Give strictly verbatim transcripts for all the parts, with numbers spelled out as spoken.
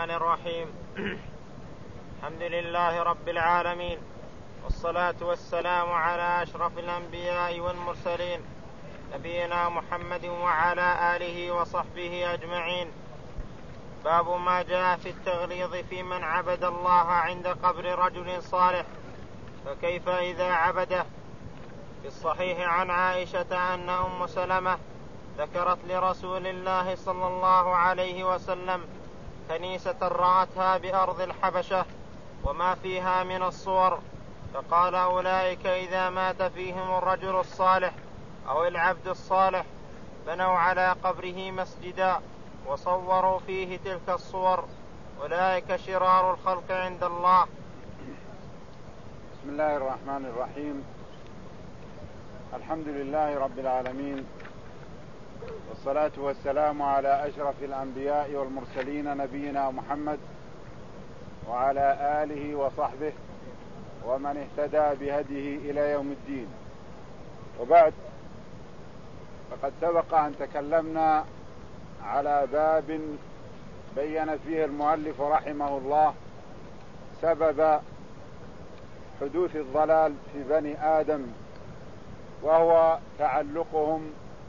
الرحمن الرحيم. الحمد لله رب العالمين، والصلاة والسلام على أشرف الأنبياء والمرسلين، نبينا محمد وعلى آله وصحبه أجمعين. باب ما جاء في التغليظ في من عبد الله عند قبر رجل صالح، فكيف إذا عبده؟ في الصحيح عن عائشة أن أم سلمة ذكرت لرسول الله صلى الله عليه وسلم كنيسة رأتها بأرض الحبشة وما فيها من الصور، فقال: أولئك إذا مات فيهم الرجل الصالح أو العبد الصالح بنوا على قبره مسجدا وصوروا فيه تلك الصور، أولئك شرار الخلق عند الله. بسم الله الرحمن الرحيم. الحمد لله رب العالمين، والصلاة والسلام على أشرف الأنبياء والمرسلين نبينا محمد وعلى آله وصحبه ومن اهتدى بهديه إلى يوم الدين. وبعد، فقد سبق أن تكلمنا على باب بين فيه المؤلف رحمه الله سبب حدوث الضلال في بني آدم، وهو تعلقهم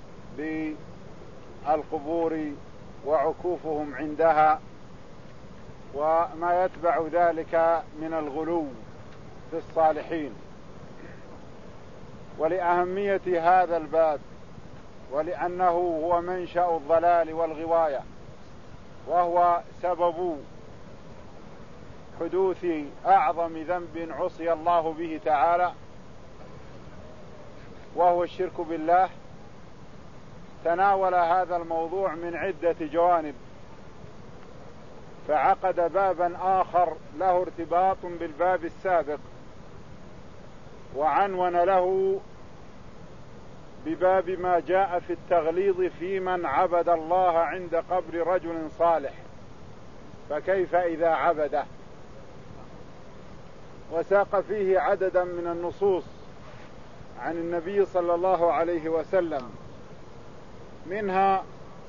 بالقبور وعكوفهم عندها وما يتبع ذلك من الغلو في الصالحين. ولأهمية هذا الباب، ولأنه هو منشأ الضلال والغواية، وهو سبب حدوث أعظم ذنب عصي الله به تعالى، وهو الشرك بالله، تناول هذا الموضوع من عدة جوانب، فعقد بابا آخر له ارتباط بالباب السابق، وعنون له بباب ما جاء في التغليظ في من عبد الله عند قبر رجل صالح، فكيف إذا عبده؟ وساق فيه عددا من النصوص عن النبي صلى الله عليه وسلم، منها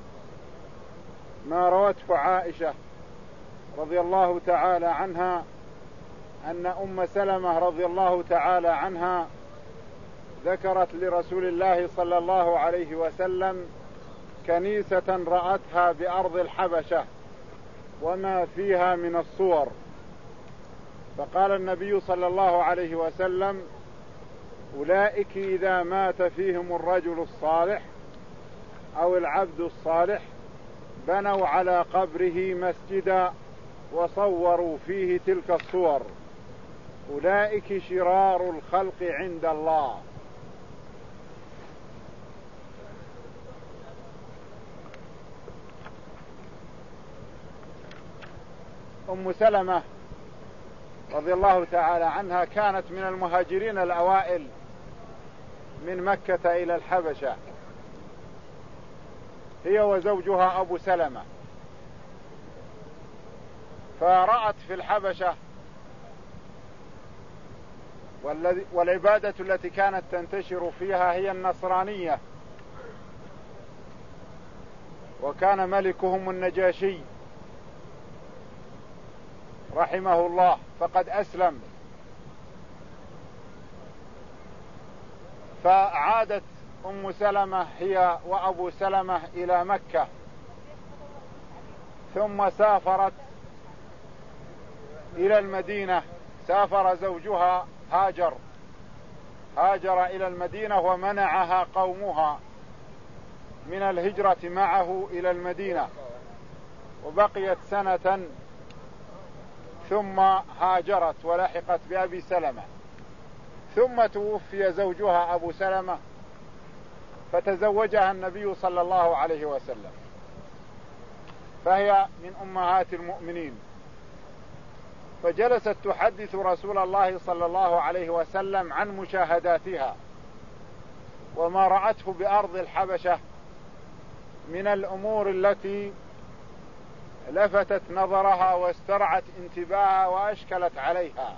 ما روته عائشة رضي الله تعالى عنها أن أم سلمة رضي الله تعالى عنها ذكرت لرسول الله صلى الله عليه وسلم كنيسة رأتها بأرض الحبشة وما فيها من الصور، فقال النبي صلى الله عليه وسلم: أولئك إذا مات فيهم الرجل الصالح أو العبد الصالح بنوا على قبره مسجدا وصوروا فيه تلك الصور، أولئك شرار الخلق عند الله. أم سلمة رضي الله تعالى عنها كانت من المهاجرين الأوائل من مكة إلى الحبشة، هي وزوجها أبو سلمة، فرأت في الحبشة والعبادة التي كانت تنتشر فيها هي النصرانية، وكان ملكهم النجاشي رحمه الله فقد أسلم، فعادت أم سلمة هي وأبو سلمة إلى مكة، ثم سافرت إلى المدينة. سافر زوجها هاجر هاجر إلى المدينة ومنعها قومها من الهجرة معه إلى المدينة، وبقيت سنة ثم هاجرت ولحقت بأبي سلمة، ثم توفي زوجها أبو سلمة فتزوجها النبي صلى الله عليه وسلم، فهي من أمهات المؤمنين، فجلست تحدث رسول الله صلى الله عليه وسلم عن مشاهداتها وما رأته بأرض الحبشة من الأمور التي لفتت نظرها واسترعت انتباهها وأشكلت عليها.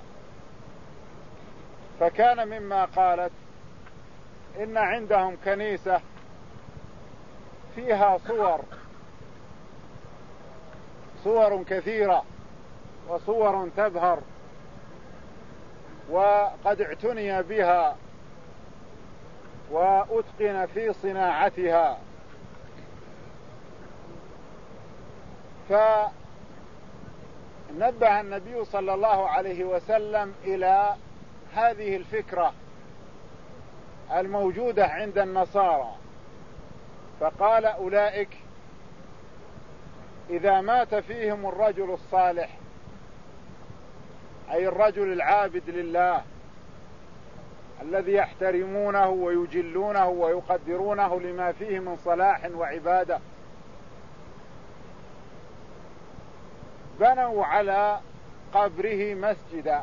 فكان مما قالت: إن عندهم كنيسة فيها صور صور كثيرة وصور تبهر، وقد اعتني بها وأتقن في صناعتها. فنبه النبي صلى الله عليه وسلم إلى هذه الفكرة الموجودة عند النصارى، فقال: أولئك إذا مات فيهم الرجل الصالح، أي الرجل العابد لله الذي يحترمونه ويجلونه ويقدرونه لما فيه من صلاح وعبادة، بنوا على قبره مسجدا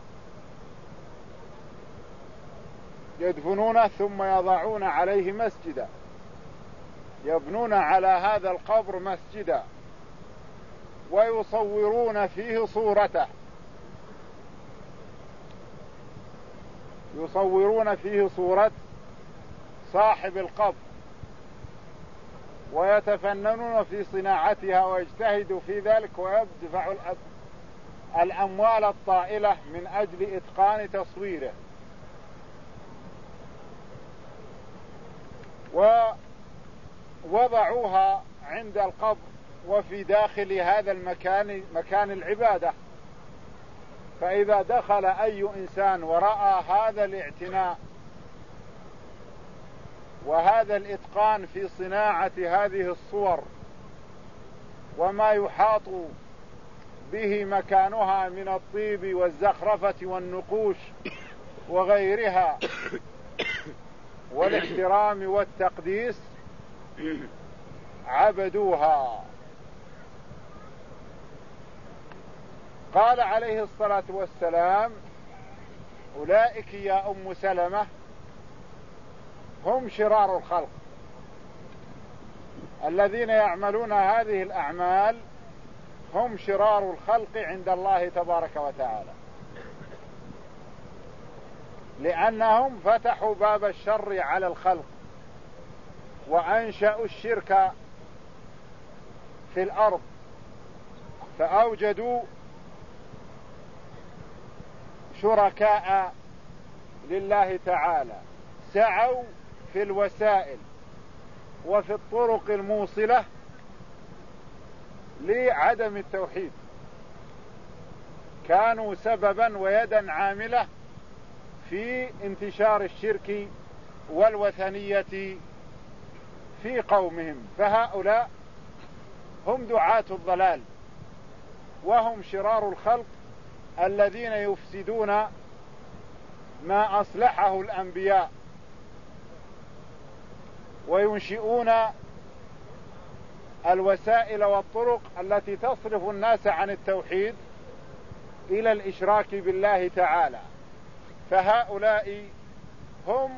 يدفنونه ثم يضعون عليه مسجدا، يبنون على هذا القبر مسجدا ويصورون فيه صورته، يصورون فيه صورة صاحب القبر ويتفننون في صناعتها ويجتهدوا في ذلك ويدفعوا الأموال الطائلة من أجل إتقان تصويره. ووضعوها عند القبر وفي داخل هذا المكان، مكان العبادة، فإذا دخل أي إنسان ورأى هذا الاعتناء وهذا الإتقان في صناعة هذه الصور وما يحاط به مكانها من الطيب والزخرفة والنقوش وغيرها والاحترام والتقديس، عبدوها. قال عليه الصلاة والسلام: أولئك يا أم سلمة هم شرار الخلق، الذين يعملون هذه الأعمال هم شرار الخلق عند الله تبارك وتعالى، لأنهم فتحوا باب الشر على الخلق وأنشأوا الشرك في الأرض، فأوجدوا شركاء لله تعالى، سعوا في الوسائل وفي الطرق الموصلة لعدم التوحيد، كانوا سببا ويدا عاملة في انتشار الشرك والوثنية في قومهم، فهؤلاء هم دعاة الضلال وهم شرار الخلق الذين يفسدون ما أصلحه الأنبياء وينشئون الوسائل والطرق التي تصرف الناس عن التوحيد إلى الإشراك بالله تعالى، فهؤلاء هم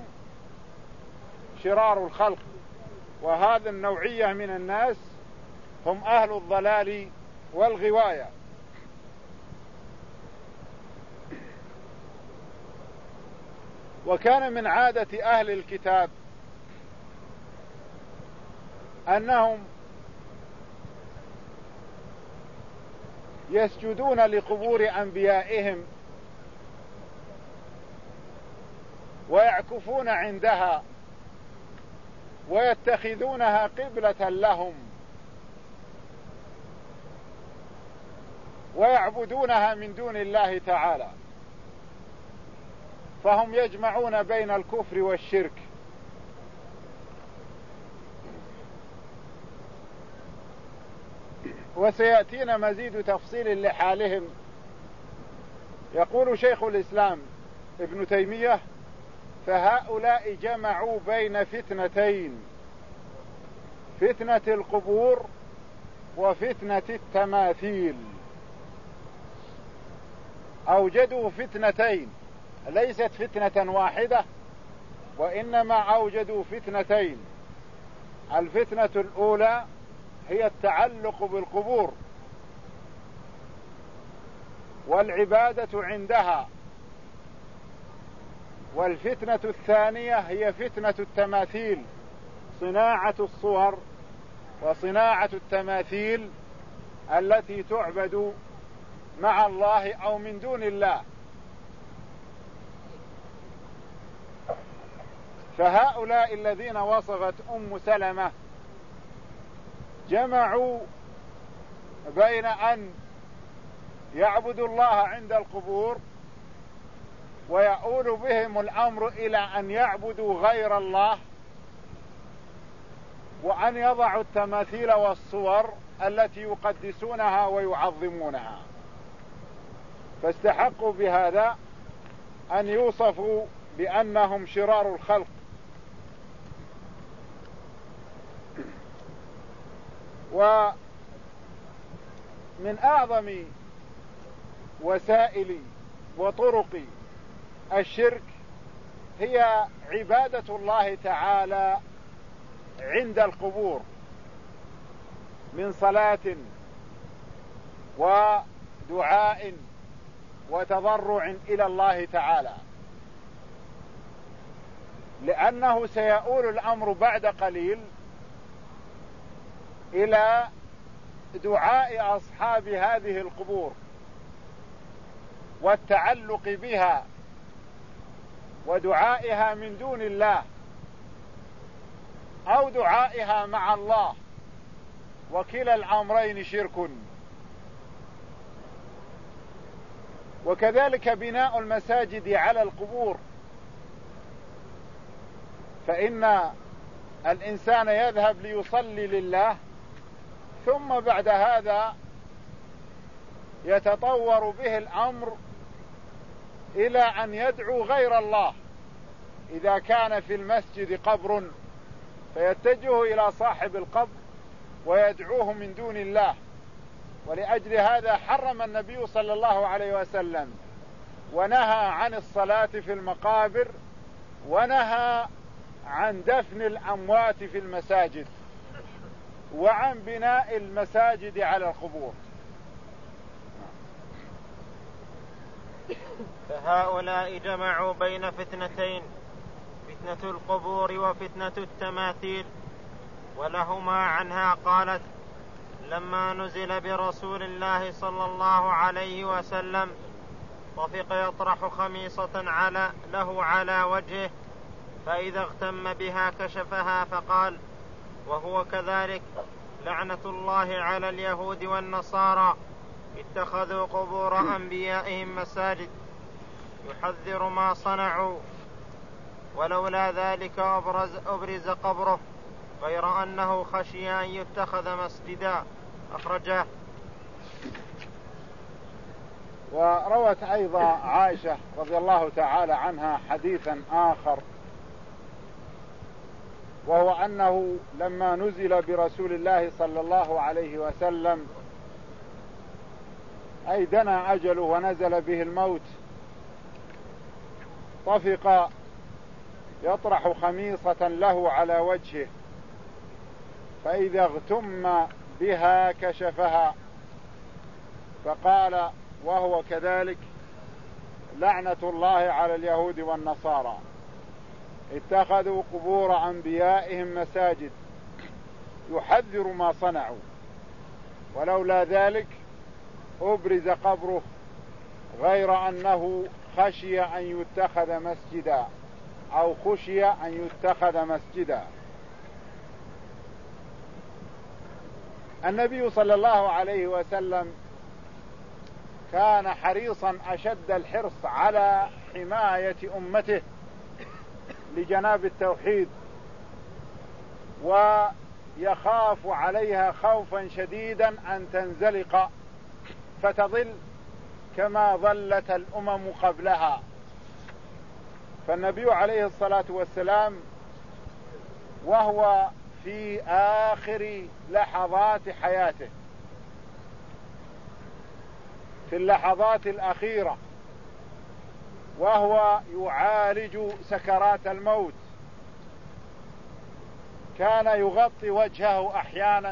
شرار الخلق، وهذا النوعية من الناس هم أهل الضلال والغواية. وكان من عادة أهل الكتاب أنهم يسجدون لقبور أنبيائهم ويعكفون عندها ويتخذونها قبلة لهم ويعبدونها من دون الله تعالى، فهم يجمعون بين الكفر والشرك. وسيأتينا مزيد تفصيل لحالهم. يقول شيخ الإسلام ابن تيمية: فهؤلاء جمعوا بين فتنتين، فتنة القبور وفتنة التماثيل، أوجدوا فتنتين، ليست فتنة واحدة وإنما أوجدوا فتنتين. الفتنة الأولى هي التعلق بالقبور والعبادة عندها، والفتنة الثانية هي فتنة التماثيل، صناعة الصور وصناعة التماثيل التي تعبد مع الله أو من دون الله. فهؤلاء الذين وصفت أم سلمة جمعوا بين أن يعبدوا الله عند القبور، ويؤول بهم الأمر إلى أن يعبدوا غير الله، وأن يضعوا التماثيل والصور التي يقدسونها ويعظمونها. فاستحقوا بهذا أن يوصفوا بأنهم شرار الخلق. ومن أعظم وسائل وطرق الشرك هي عبادة الله تعالى عند القبور من صلاة ودعاء وتضرع إلى الله تعالى، لأنه سيؤول الأمر بعد قليل إلى دعاء أصحاب هذه القبور والتعلق بها ودعائها من دون الله أو دعائها مع الله، وكلا الأمرين شرك. وكذلك بناء المساجد على القبور، فإن الإنسان يذهب ليصلي لله، ثم بعد هذا يتطور به الأمر إلى أن يدعو غير الله. إذا كان في المسجد قبر فيتجه إلى صاحب القبر ويدعوه من دون الله. ولأجل هذا حرم النبي صلى الله عليه وسلم ونهى عن الصلاة في المقابر، ونهى عن دفن الأموات في المساجد، وعن بناء المساجد على القبور. فهؤلاء جمعوا بين فتنتين، فتنة القبور وفتنة التماثيل. ولهما عنها قالت: لما نزل برسول الله صلى الله عليه وسلم طفق يطرح خميصة على له على وجهه، فإذا اغتم بها كشفها فقال وهو كذلك: لعنة الله على اليهود والنصارى اتخذوا قبور أنبيائهم مساجد، يحذر ما صنعوا، ولولا ذلك أبرز, أبرز قبره، غير أنه خشي أن يتخذ مسجدا. أخرجه. وروت أيضا عائشة رضي الله تعالى عنها حديثا آخر، وهو أنه لما نزل برسول الله صلى الله عليه وسلم أي دنا أجله ونزل به الموت، طفق يطرح خميصة له على وجهه، فإذا اغتم بها كشفها، فقال وهو كذلك: لعنة الله على اليهود والنصارى اتخذوا قبور أنبيائهم مساجد، يحذر ما صنعوا، ولولا ذلك أبرز قبره، غير أنه خشي أن يتخذ مسجدا، أو خشي أن يتخذ مسجدا. النبي صلى الله عليه وسلم كان حريصا أشد الحرص على حماية أمته لجناب التوحيد، ويخاف عليها خوفا شديدا أن تنزلق فتضل كما ظلت الأمم قبلها. فالنبي عليه الصلاة والسلام وهو في آخر لحظات حياته، في اللحظات الأخيرة، وهو يعالج سكرات الموت، كان يغطي وجهه أحيانا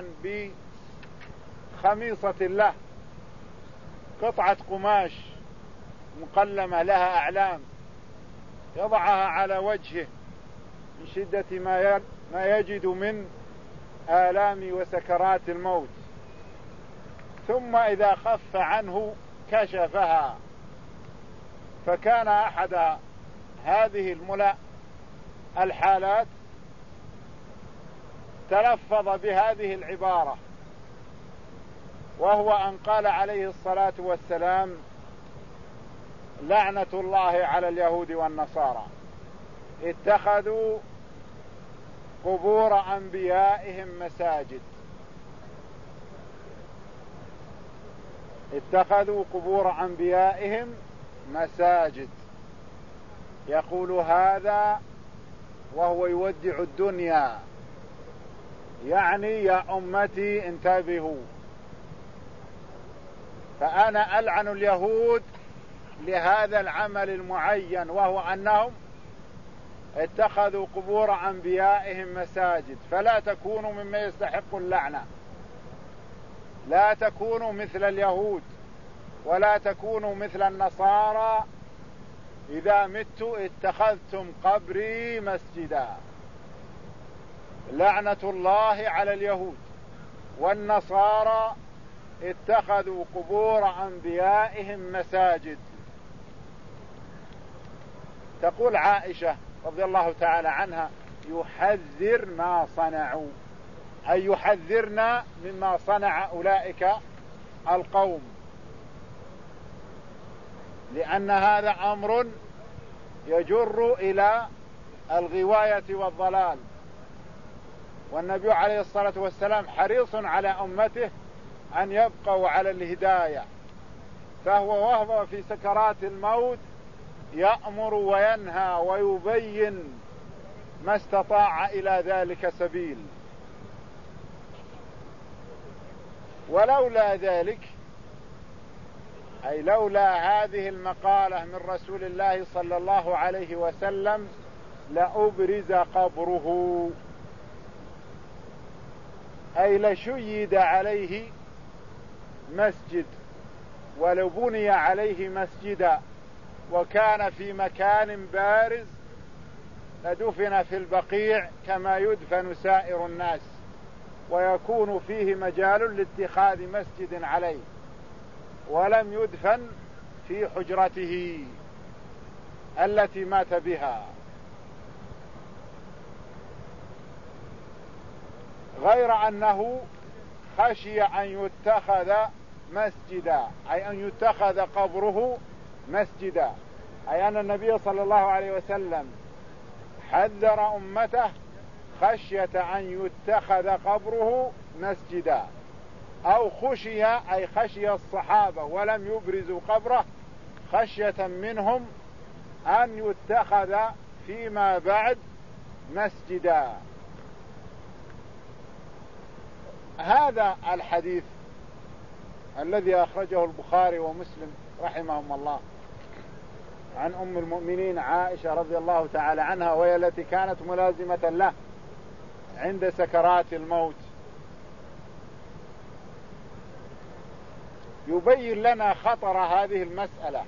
بخميصة له، قطعة قماش مقلمة لها أعلام، يضعها على وجهه من شدة ما يجد من آلام وسكرات الموت. ثم إذا خف عنه كشفها. فكان أحد هذه الملا الحالات تلفظ بهذه العبارة، وهو أن قال عليه الصلاة والسلام: لعنة الله على اليهود والنصارى، اتخذوا قبور أنبيائهم مساجد. اتخذوا قبور أنبيائهم مساجد. يقول هذا وهو يودع الدنيا، يعني يا أمتي انتبهوا، فأنا ألعن اليهود لهذا العمل المعين، وهو أنهم اتخذوا قبور أنبيائهم مساجد. فلا تكونوا ممن يستحق اللعنة، لا تكونوا مثل اليهود ولا تكونوا مثل النصارى. إذا مت اتخذتم قبري مسجدا. لعنة الله على اليهود والنصارى اتخذوا قبور أنبيائهم مساجد. تقول عائشة رضي الله تعالى عنها: يحذر ما صنعوا، أي يحذرنا مما صنع أولئك القوم، لأن هذا أمر يجر إلى الغواية والضلال، والنبي عليه الصلاة والسلام حريص على أمته أن يبقوا على الهداية، فهو وهو في سكرات الموت يأمر وينهى ويبين ما استطاع إلى ذلك سبيل. ولولا ذلك، أي لولا هذه المقالة من رسول الله صلى الله عليه وسلم، لأبرز قبره، أي لشيد عليه مسجد، ولو بني عليه مسجدا وكان في مكان بارز لدفن في البقيع كما يدفن سائر الناس، ويكون فيه مجال لاتخاذ مسجد عليه، ولم يدفن في حجرته التي مات بها. غير أنه خشي أن يتخذ مسجدا، أي أن يتخذ قبره مسجدا، أي أن النبي صلى الله عليه وسلم حذر أمته خشية أن يتخذ قبره مسجدا، أو خشي، أي خشي الصحابة ولم يبرزوا قبره خشية منهم أن يتخذ فيما بعد مسجدا. هذا الحديث الذي أخرجه البخاري ومسلم رحمهم الله عن أم المؤمنين عائشة رضي الله تعالى عنها، وهي التي كانت ملازمة له عند سكرات الموت، يبين لنا خطر هذه المسألة،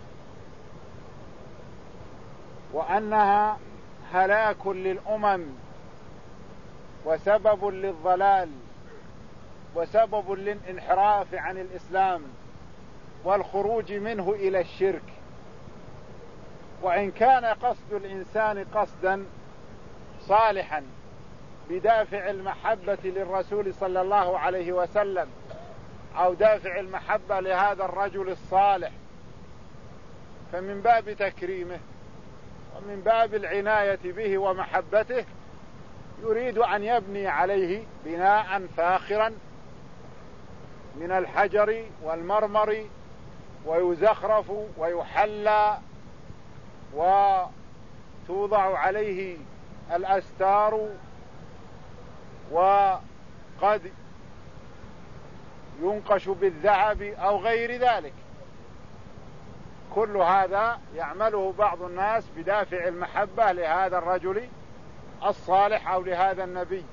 وأنها هلاك للأمم وسبب للضلال وسبب للانحراف عن الإسلام والخروج منه إلى الشرك. وإن كان قصد الإنسان قصدا صالحا بدافع المحبة للرسول صلى الله عليه وسلم، أو دافع المحبة لهذا الرجل الصالح، فمن باب تكريمه ومن باب العناية به ومحبته يريد أن يبني عليه بناء فاخرا من الحجر والمرمر، ويزخرف ويحلى وتوضع عليه الأستار، وقد ينقش بالذهب أو غير ذلك. كل هذا يعمله بعض الناس بدافع المحبة لهذا الرجل الصالح أو لهذا النبي.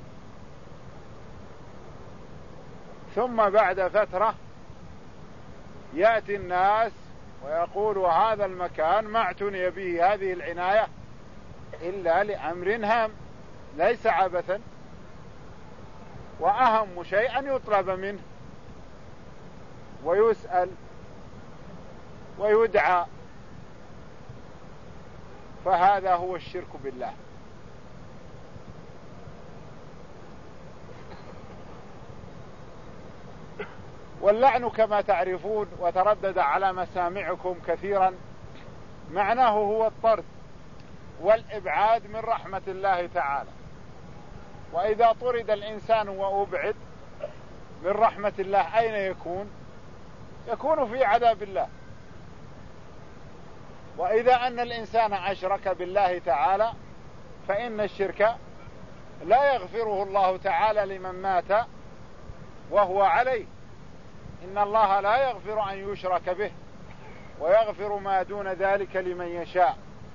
ثم بعد فترة يأتي الناس ويقول هذا المكان ما اعتني به هذه العناية إلا لأمر هام ليس عبثا، وأهم شيء أن يطلب منه ويسأل ويدعى، فهذا هو الشرك بالله. واللعن كما تعرفون وتردد على مسامعكم كثيرا معناه هو الطرد والإبعاد من رحمة الله تعالى. وإذا طرد الإنسان وأبعد من رحمة الله أين يكون؟ يكون في عذاب الله. وإذا أن الإنسان أشرك بالله تعالى فإن الشرك لا يغفره الله تعالى لمن مات وهو عليه. إن الله لا يغفر أن يشرك به ويغفر ما دون ذلك لمن يشاء.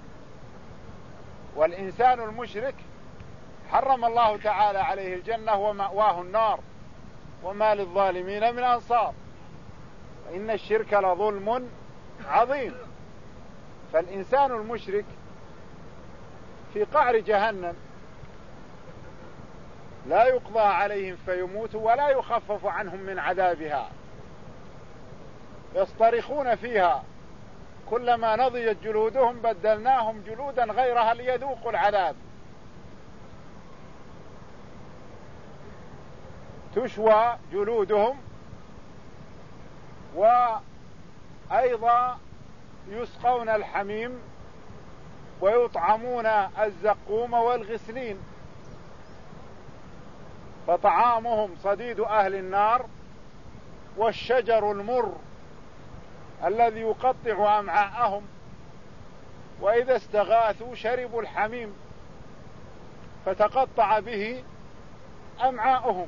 والإنسان المشرك حرم الله تعالى عليه الجنة ومأواه النار وما للظالمين من أنصار. إن الشرك لظلم عظيم. فالإنسان المشرك في قعر جهنم لا يقضى عليهم فيموتوا ولا يخفف عنهم من عذابها، يصطرخون فيها كلما نضجت جلودهم بدلناهم جلودا غيرها ليذوقوا العذاب. تشوى جلودهم، وأيضا يسقون الحميم ويطعمون الزقوم والغسلين، فطعامهم صديد أهل النار والشجر المر الذي يقطع أمعاءهم، وإذا استغاثوا شربوا الحميم فتقطع به أمعاءهم،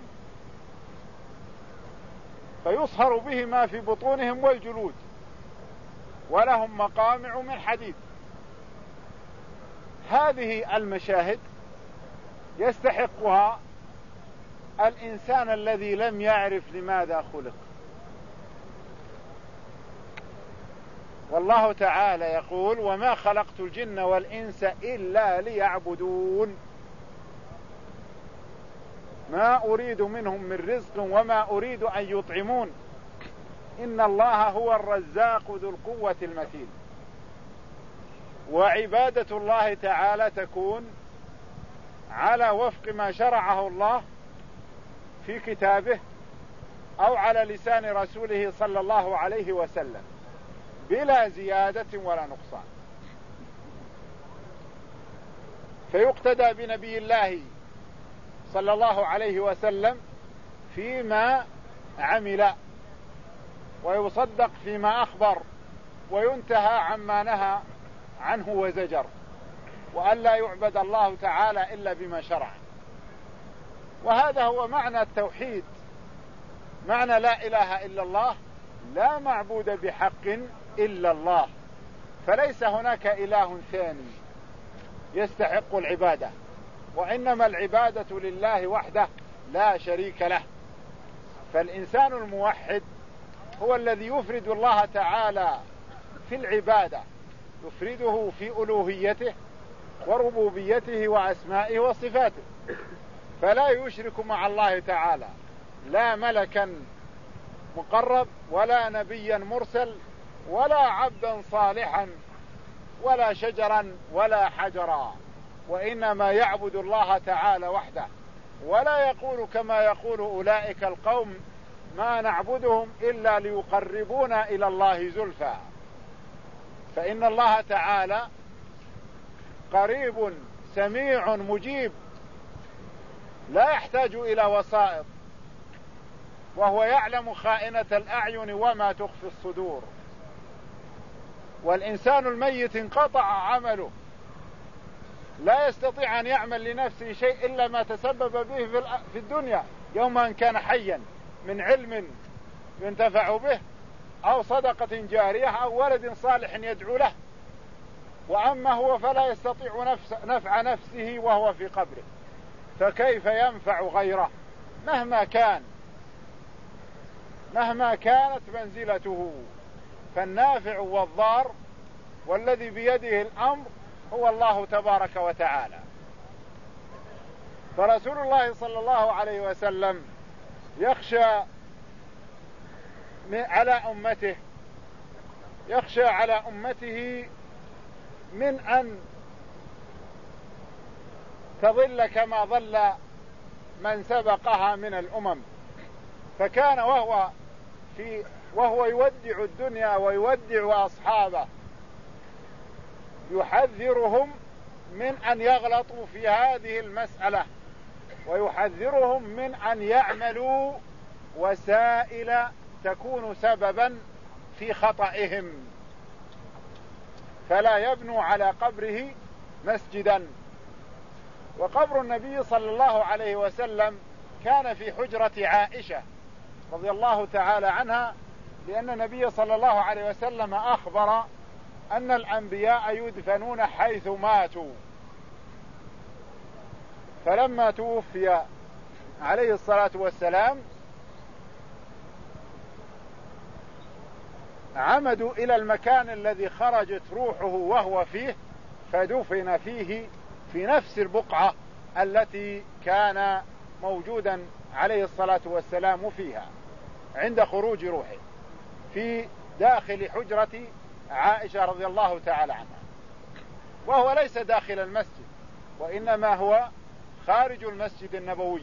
فيصهر به ما في بطونهم والجلود، ولهم مقامع من حديد. هذه المشاهد يستحقها الإنسان الذي لم يعرف لماذا خلق. والله تعالى يقول: وما خلقت الجن والإنس إلا ليعبدون ما أريد منهم من رزق وما أريد أن يطعمون إن الله هو الرزاق ذو القوة المتين. وعبادة الله تعالى تكون على وفق ما شرعه الله في كتابه أو على لسان رسوله صلى الله عليه وسلم بلا زيادة ولا نقصان. فيقتدى بنبي الله صلى الله عليه وسلم فيما عمل، ويصدق فيما أخبر، وينتهى عما نهى عنه وزجر، وأن لا يعبد الله تعالى إلا بما شرع. وهذا هو معنى التوحيد، معنى لا إله إلا الله، لا معبود بحق إلا الله، فليس هناك إله ثاني يستحق العبادة، وإنما العبادة لله وحده لا شريك له. فالإنسان الموحد هو الذي يفرد الله تعالى في العبادة، يفرده في ألوهيته وربوبيته وأسمائه وصفاته، فلا يشرك مع الله تعالى لا ملكا مقرب ولا نبيا مرسل ولا عبدا صالحا ولا شجرا ولا حجرا، وإنما يعبد الله تعالى وحده، ولا يقول كما يقول أولئك القوم: ما نعبدهم إلا ليقربونا إلى الله زلفى. فإن الله تعالى قريب سميع مجيب لا يحتاج إلى وسائط، وهو يعلم خائنة الأعين وما تخفي الصدور. والإنسان الميت انقطع عمله، لا يستطيع أن يعمل لنفسه شيء إلا ما تسبب به في الدنيا يوم أن كان حيا من علم ينتفع به أو صدقة جارية أو ولد صالح يدعو له. وأما هو فلا يستطيع نفس نفع نفسه وهو في قبره، فكيف ينفع غيره مهما كان مهما كانت منزلته؟ فالنافع والضار والذي بيده الأمر هو الله تبارك وتعالى. فرسول الله صلى الله عليه وسلم يخشى على أمته، يخشى على أمته من أن تضل كما ضل من سبقها من الأمم. فكان وهو في وهو يودع الدنيا ويودع أصحابه يحذرهم من أن يغلطوا في هذه المسألة، ويحذرهم من أن يعملوا وسائل تكون سببا في خطئهم، فلا يبنوا على قبره مسجدا. وقبر النبي صلى الله عليه وسلم كان في حجرة عائشة رضي الله تعالى عنها، لأن النبي صلى الله عليه وسلم أخبر أن الأنبياء يدفنون حيث ماتوا. فلما توفي عليه الصلاة والسلام عمدوا إلى المكان الذي خرجت روحه وهو فيه، فدفن فيه في نفس البقعة التي كان موجودا عليه الصلاة والسلام فيها عند خروج روحه، في داخل حجرة عائشة رضي الله تعالى عنها، وهو ليس داخل المسجد، وإنما هو خارج المسجد النبوي.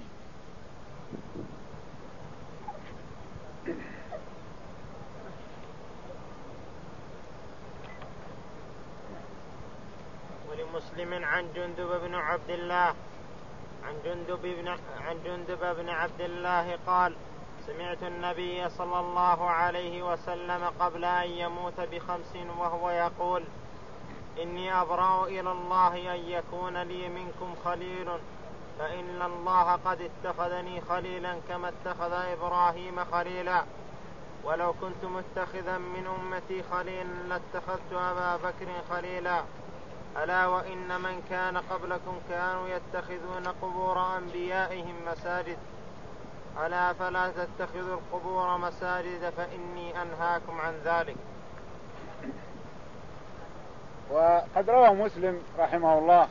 ولمسلم عن جندب بن عبد الله عن جندب بن عن جندب بن عبد الله قال: سمعت النبي صلى الله عليه وسلم قبل أن يموت بخمس وهو يقول: إني أبرأ إلى الله أن يكون لي منكم خليل، فإن الله قد اتخذني خليلا كما اتخذ إبراهيم خليلا، ولو كنت متخذا من أمتي خليلا لاتخذت أبا بكر خليلا. ألا وإن من كان قبلكم كانوا يتخذون قبور أنبيائهم مساجد، ألا فلا تتخذوا القبور مساجد فإني أنهاكم عن ذلك. وقد روى مسلم رحمه الله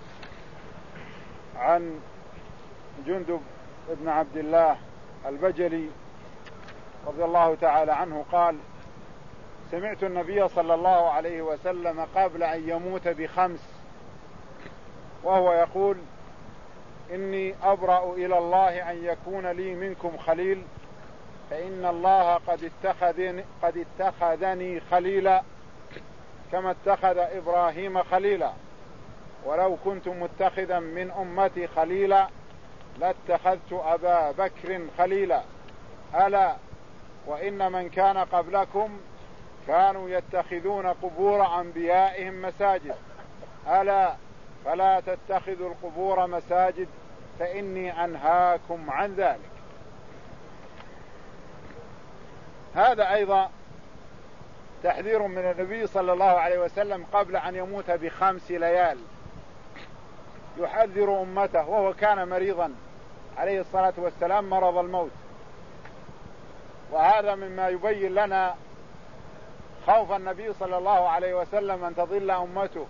عن جندب بن عبد الله البجلي رضي الله تعالى عنه قال: سمعت النبي صلى الله عليه وسلم قبل أن يموت بخمس وهو يقول: إني أبرأ إلى الله أن يكون لي منكم خليل، فإن الله قد اتخذني, قد اتخذني خليلا كما اتخذ إبراهيم خليلا، ولو كنت متخذا من أمتي خليلا لاتخذت أبا بكر خليلا. ألا وإن من كان قبلكم كانوا يتخذون قبور أنبيائهم مساجد، ألا فلا تتخذوا القبور مساجد فإني أنهاكم عن ذلك. هذا أيضا تحذير من النبي صلى الله عليه وسلم قبل أن يموت بخمس ليال، يحذر أمته، وهو كان مريضا عليه الصلاة والسلام مرض الموت. وهذا مما يبين لنا خوف النبي صلى الله عليه وسلم أن تضل أمته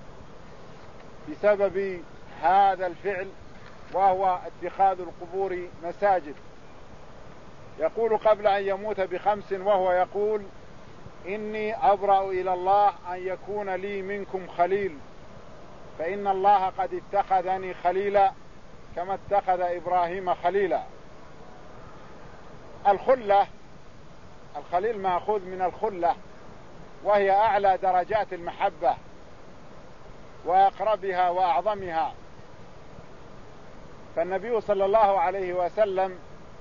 بسبب هذا الفعل، وهو اتخاذ القبور مساجد. يقول قبل أن يموت بخمس وهو يقول: إني أبرأ إلى الله أن يكون لي منكم خليل، فإن الله قد اتخذني خليلا كما اتخذ إبراهيم خليلا. الخلة، الخليل مأخوذ من الخلة، وهي أعلى درجات المحبة وأقربها وأعظمها. فالنبي صلى الله عليه وسلم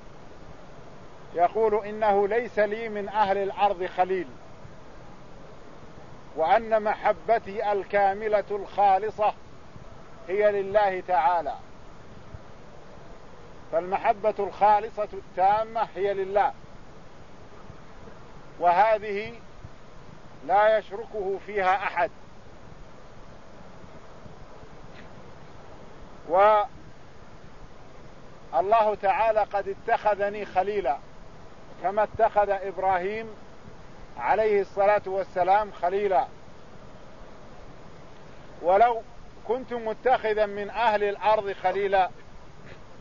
يقول: إنه ليس لي من أهل الأرض خليل، وأن محبتي الكاملة الخالصة هي لله تعالى. فالمحبة الخالصة التامة هي لله، وهذه لا يشركه فيها أحد. والله تعالى قد اتخذني خليلا كما اتخذ إبراهيم عليه الصلاة والسلام خليلا، ولو كنت متخذا من أهل الأرض خليلا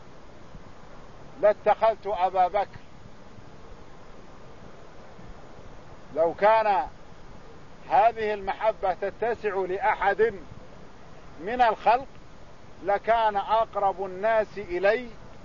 لاتخذت أبا بكر. لو كان هذه المحبة تتسع لأحد من الخلق لكان أقرب الناس إلي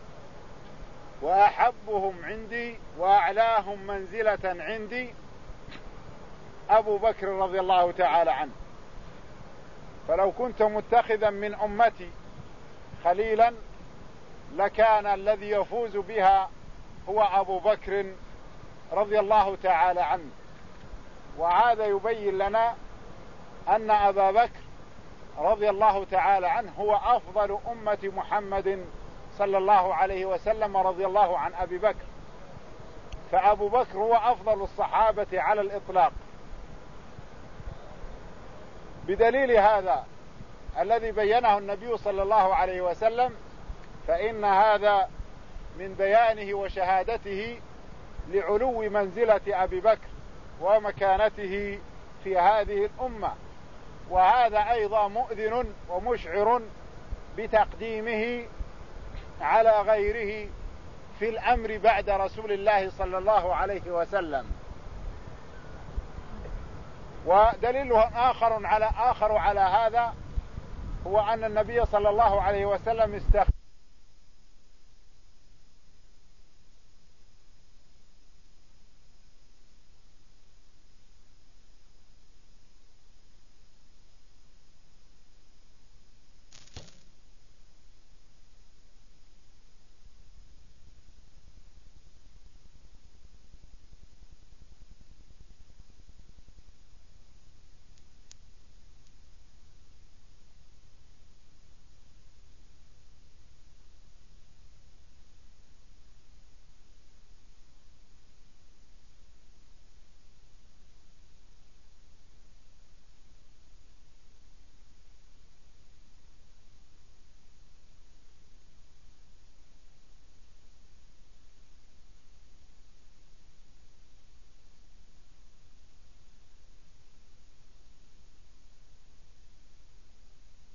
وأحبهم عندي وأعلاهم منزلة عندي أبو بكر رضي الله تعالى عنه. فلو كنت متخذا من أمتي خليلا لكان الذي يفوز بها هو أبو بكر رضي الله تعالى عنه. وهذا يبين لنا أن أبا بكر رضي الله تعالى عنه هو أفضل أمة محمد صلى الله عليه وسلم رضي الله عن أبي بكر. فأبو بكر هو أفضل الصحابة على الإطلاق. بدليل هذا الذي بينه النبي صلى الله عليه وسلم فإن هذا من بيانه وشهادته لعلو منزلة أبي بكر ومكانته في هذه الأمة. وهذا أيضا مؤذن ومشعر بتقديمه على غيره في الأمر بعد رسول الله صلى الله عليه وسلم. ودليل آخر على آخر على هذا هو أن النبي صلى الله عليه وسلم استخدم